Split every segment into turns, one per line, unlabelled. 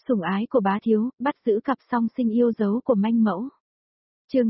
Sủng ái của bá thiếu, bắt giữ cặp song sinh yêu dấu của manh mẫu. Chương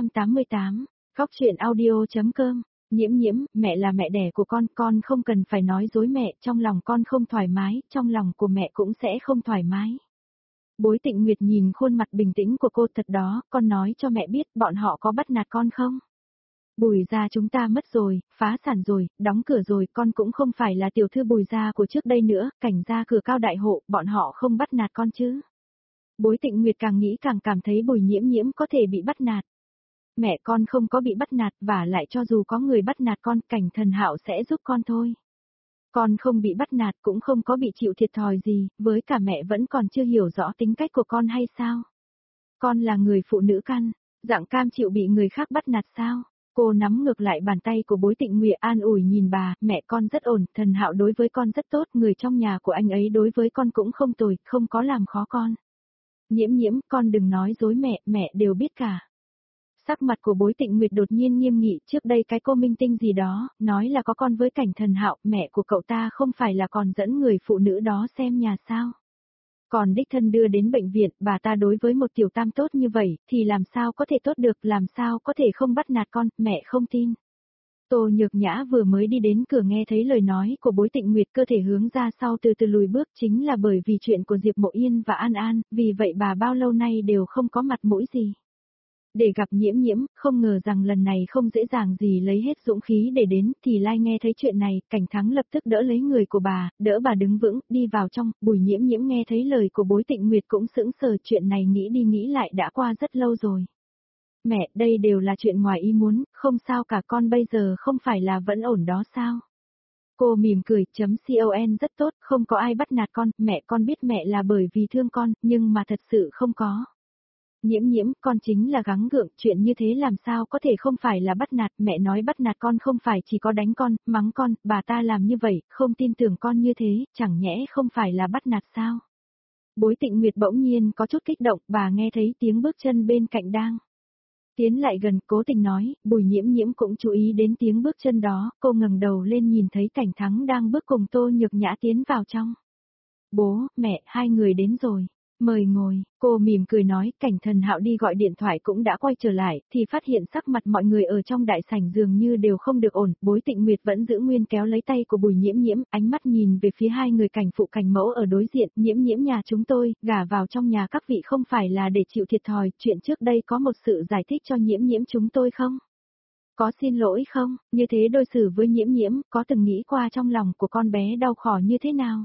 688, Góc truyện audio.com. Nhiễm nhiễm, mẹ là mẹ đẻ của con không cần phải nói dối mẹ, trong lòng con không thoải mái, trong lòng của mẹ cũng sẽ không thoải mái. Bối Tịnh Nguyệt nhìn khuôn mặt bình tĩnh của cô, thật đó, con nói cho mẹ biết bọn họ có bắt nạt con không? Bùi gia chúng ta mất rồi, phá sản rồi, đóng cửa rồi, con cũng không phải là tiểu thư Bùi gia của trước đây nữa, Cảnh gia cửa cao đại hộ, bọn họ không bắt nạt con chứ? Bối Tịnh Nguyệt càng nghĩ càng cảm thấy Bùi Nhiễm Nhiễm có thể bị bắt nạt. Mẹ con không có bị bắt nạt, và lại cho dù có người bắt nạt con, Cảnh Thần Hạo sẽ giúp con thôi. Con không bị bắt nạt cũng không có bị chịu thiệt thòi gì, với cả mẹ vẫn còn chưa hiểu rõ tính cách của con hay sao? Con là người phụ nữ căn, dạng cam chịu bị người khác bắt nạt sao? Cô nắm ngược lại bàn tay của Bối Tịnh Nguyệt an ủi nhìn bà, mẹ con rất ổn, Thần Hạo đối với con rất tốt, người trong nhà của anh ấy đối với con cũng không tồi, không có làm khó con. Nhiễm nhiễm, con đừng nói dối mẹ đều biết cả. Sắc mặt của Bối Tịnh Nguyệt đột nhiên nghiêm nghị, trước đây cái cô minh tinh gì đó, nói là có con với Cảnh Thần Hạo, mẹ của cậu ta không phải là còn dẫn người phụ nữ đó xem nhà sao? Còn đích thân đưa đến bệnh viện, bà ta đối với một tiểu tam tốt như vậy, thì làm sao có thể tốt được, làm sao có thể không bắt nạt con, mẹ không tin. Tô Nhược Nhã vừa mới đi đến cửa nghe thấy lời nói của Bối Tịnh Nguyệt, cơ thể hướng ra sau từ từ lùi bước, chính là bởi vì chuyện của Diệp Mộ Yên và An An, vì vậy bà bao lâu nay đều không có mặt mũi gì. Để gặp Nhiễm nhiễm, không ngờ rằng lần này không dễ dàng gì lấy hết dũng khí để đến, thì Lai nghe thấy chuyện này, Cảnh Thắng lập tức đỡ lấy người của bà, đỡ bà đứng vững, đi vào trong, Bùi Nhiễm nhiễm nghe thấy lời của Bối Tịnh Nguyệt cũng sững sờ, chuyện này nghĩ đi nghĩ lại đã qua rất lâu rồi. Mẹ, đây đều là chuyện ngoài ý muốn, không sao cả, con bây giờ không phải là vẫn ổn đó sao? Cô mỉm cười, .con rất tốt, không có ai bắt nạt con, mẹ con biết mẹ là bởi vì thương con, nhưng mà thật sự không có. Nhiễm nhiễm, con chính là gắng gượng, chuyện như thế làm sao có thể không phải là bắt nạt, mẹ nói bắt nạt con không phải chỉ có đánh con, mắng con, bà ta làm như vậy, không tin tưởng con như thế, chẳng nhẽ không phải là bắt nạt sao? Bối Tịnh Nguyệt bỗng nhiên có chút kích động, bà nghe thấy tiếng bước chân bên cạnh đang tiến lại gần, cố tình nói, Bùi Nhiễm nhiễm cũng chú ý đến tiếng bước chân đó, cô ngẩng đầu lên nhìn thấy Cảnh Thắng đang bước cùng Tô Nhược Nhã tiến vào trong. Bố, mẹ, hai người đến rồi. Mời ngồi, cô mỉm cười nói, Cảnh Thần Hạo đi gọi điện thoại cũng đã quay trở lại, thì phát hiện sắc mặt mọi người ở trong đại sảnh dường như đều không được ổn, Bối Tịnh Nguyệt vẫn giữ nguyên kéo lấy tay của Bùi Nhiễm nhiễm, ánh mắt nhìn về phía hai người cảnh phụ cảnh mẫu ở đối diện, nhiễm nhiễm nhà chúng tôi, gả vào trong nhà các vị không phải là để chịu thiệt thòi, chuyện trước đây có một sự giải thích cho nhiễm nhiễm chúng tôi không? Có xin lỗi không, như thế đối xử với nhiễm nhiễm, có từng nghĩ qua trong lòng của con bé đau khổ như thế nào?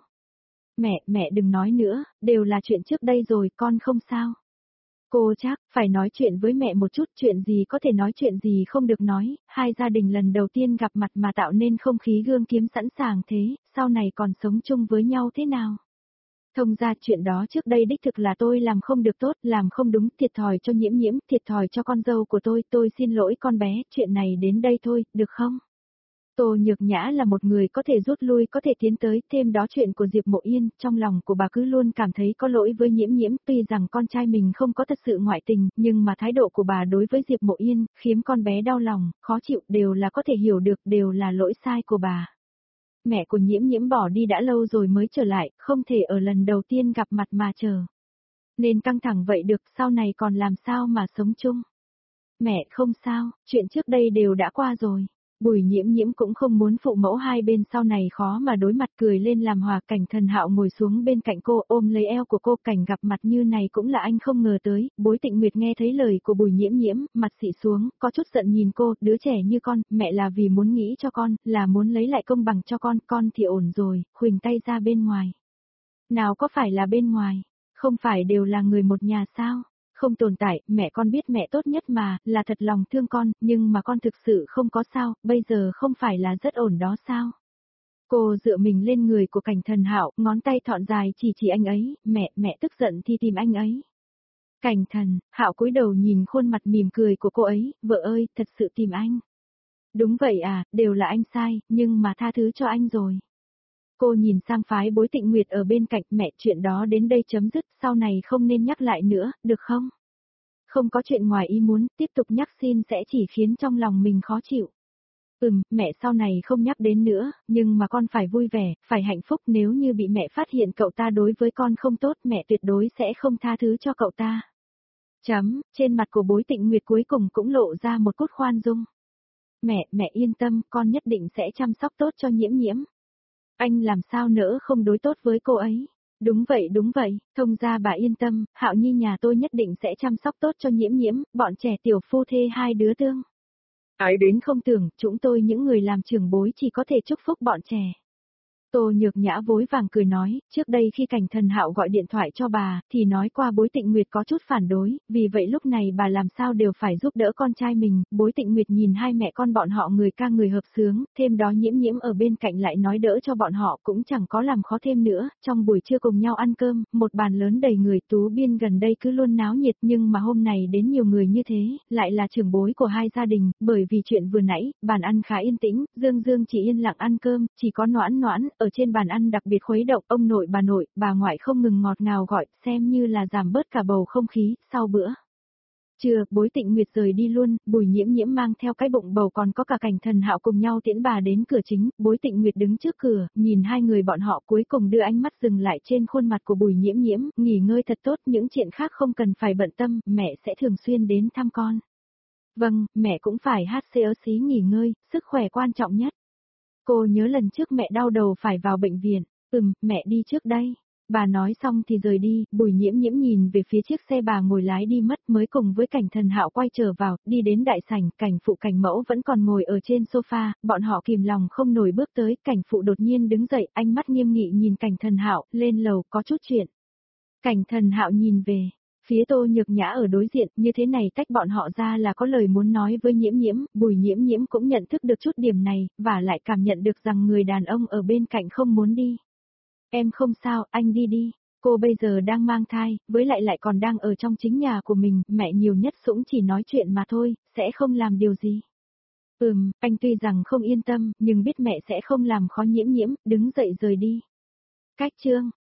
Mẹ đừng nói nữa, đều là chuyện trước đây rồi, con không sao. Cô chắc, phải nói chuyện với mẹ một chút, chuyện gì có thể nói chuyện gì không được nói, hai gia đình lần đầu tiên gặp mặt mà tạo nên không khí gương kiếm sẵn sàng thế, sau này còn sống chung với nhau thế nào? Thông ra chuyện đó trước đây đích thực là tôi làm không được tốt, làm không đúng, thiệt thòi cho nhiễm nhiễm, thiệt thòi cho con dâu của tôi xin lỗi con bé, chuyện này đến đây thôi, được không? Tô Nhược Nhã là một người có thể rút lui có thể tiến tới, thêm đó chuyện của Diệp Mộ Yên, trong lòng của bà cứ luôn cảm thấy có lỗi với nhiễm nhiễm, tuy rằng con trai mình không có thật sự ngoại tình, nhưng mà thái độ của bà đối với Diệp Mộ Yên, khiến con bé đau lòng, khó chịu, đều là có thể hiểu được, đều là lỗi sai của bà. Mẹ của nhiễm nhiễm bỏ đi đã lâu rồi mới trở lại, không thể ở lần đầu tiên gặp mặt mà chờ. Nên căng thẳng vậy được, sau này còn làm sao mà sống chung. Mẹ không sao, chuyện trước đây đều đã qua rồi. Bùi Nhiễm nhiễm cũng không muốn phụ mẫu hai bên sau này khó mà đối mặt, cười lên làm hòa. Cảnh Thần Hạo ngồi xuống bên cạnh cô ôm lấy eo của cô, cảnh gặp mặt như này cũng là anh không ngờ tới. Bối Tịnh Nguyệt nghe thấy lời của Bùi Nhiễm nhiễm, mặt xị xuống, có chút giận nhìn cô, đứa trẻ như con, mẹ là vì muốn nghĩ cho con, là muốn lấy lại công bằng cho con thì ổn rồi, khuỳnh tay ra bên ngoài. Nào có phải là bên ngoài, không phải đều là người một nhà sao? Không tồn tại, mẹ con biết mẹ tốt nhất mà, là thật lòng thương con, nhưng mà con thực sự không có sao, bây giờ không phải là rất ổn đó sao? Cô dựa mình lên người của Cảnh Thần Hạo, ngón tay thon dài chỉ anh ấy, mẹ tức giận thì tìm anh ấy. Cảnh Thần Hạo cúi đầu nhìn khuôn mặt mỉm cười của cô ấy, vợ ơi, thật sự tìm anh. Đúng vậy à, đều là anh sai, nhưng mà tha thứ cho anh rồi. Cô nhìn sang phái Bối Tịnh Nguyệt ở bên cạnh, mẹ, chuyện đó đến đây chấm dứt, sau này không nên nhắc lại nữa, được không? Không có chuyện ngoài ý muốn, tiếp tục nhắc xin sẽ chỉ khiến trong lòng mình khó chịu. Mẹ sau này không nhắc đến nữa, nhưng mà con phải vui vẻ, phải hạnh phúc, nếu như bị mẹ phát hiện cậu ta đối với con không tốt, mẹ tuyệt đối sẽ không tha thứ cho cậu ta. Trên mặt của Bối Tịnh Nguyệt cuối cùng cũng lộ ra một chút khoan dung. Mẹ yên tâm, con nhất định sẽ chăm sóc tốt cho Nhiễm Nhiễm. Anh làm sao nỡ không đối tốt với cô ấy. Đúng vậy, thông gia bà yên tâm, Hạo Nhi nhà tôi nhất định sẽ chăm sóc tốt cho Nhiễm Nhiễm, bọn trẻ tiểu phu thê hai đứa tương. Ái đến không tưởng, chúng tôi những người làm trưởng bối chỉ có thể chúc phúc bọn trẻ. Tô Nhược Nhã vội vàng cười nói, trước đây khi Cảnh Thần Hạo gọi điện thoại cho bà, thì nói qua Bối Tịnh Nguyệt có chút phản đối, vì vậy lúc này bà làm sao đều phải giúp đỡ con trai mình. Bối Tịnh Nguyệt nhìn hai mẹ con bọn họ người ca người hợp sướng, thêm đó Nhiễm Nhiễm ở bên cạnh lại nói đỡ cho bọn họ cũng chẳng có làm khó thêm nữa. Trong buổi trưa cùng nhau ăn cơm, một bàn lớn đầy người. Tú Biên gần đây cứ luôn náo nhiệt, nhưng mà hôm nay đến nhiều người như thế, lại là trưởng bối của hai gia đình, bởi vì chuyện vừa nãy, bàn ăn khá yên tĩnh, Dương chỉ yên lặng ăn cơm, chỉ có Noãn ở trên bàn ăn đặc biệt khuấy động, ông nội, bà ngoại không ngừng ngọt ngào gọi, xem như là giảm bớt cả bầu không khí. Sau bữa trưa, Bối Tịnh Nguyệt rời đi luôn, Bùi Nhiễm Nhiễm mang theo cái bụng bầu còn có cả Cảnh Thần Hạo cùng nhau tiễn bà đến cửa chính. Bối Tịnh Nguyệt đứng trước cửa, nhìn hai người bọn họ, cuối cùng đưa ánh mắt dừng lại trên khuôn mặt của Bùi Nhiễm Nhiễm, nghỉ ngơi thật tốt, những chuyện khác không cần phải bận tâm, mẹ sẽ thường xuyên đến thăm con. Vâng, mẹ cũng phải xí nghỉ ngơi, sức khỏe quan trọng nhất. Cô nhớ lần trước mẹ đau đầu phải vào bệnh viện. Mẹ đi trước đây. Bà nói xong thì rời đi. Bùi Nhiễm Nhiễm nhìn về phía chiếc xe bà ngồi lái đi mất, mới cùng với Cảnh Thần Hạo quay trở vào, đi đến đại sảnh. Cảnh phụ Cảnh mẫu vẫn còn ngồi ở trên sofa, bọn họ kìm lòng không nổi bước tới. Cảnh phụ đột nhiên đứng dậy, ánh mắt nghiêm nghị nhìn Cảnh Thần Hạo, lên lầu, có chút chuyện. Cảnh Thần Hạo nhìn về phía Tô Nhược Nhã ở đối diện, như thế này tách bọn họ ra là có lời muốn nói với Nhiễm Nhiễm. Bùi Nhiễm Nhiễm cũng nhận thức được chút điểm này, và lại cảm nhận được rằng người đàn ông ở bên cạnh không muốn đi. Em không sao, anh đi đi. Cô bây giờ đang mang thai, với lại còn đang ở trong chính nhà của mình, mẹ nhiều nhất cũng chỉ nói chuyện mà thôi, sẽ không làm điều gì. Anh tuy rằng không yên tâm, nhưng biết mẹ sẽ không làm khó Nhiễm Nhiễm, đứng dậy rời đi. Cách chương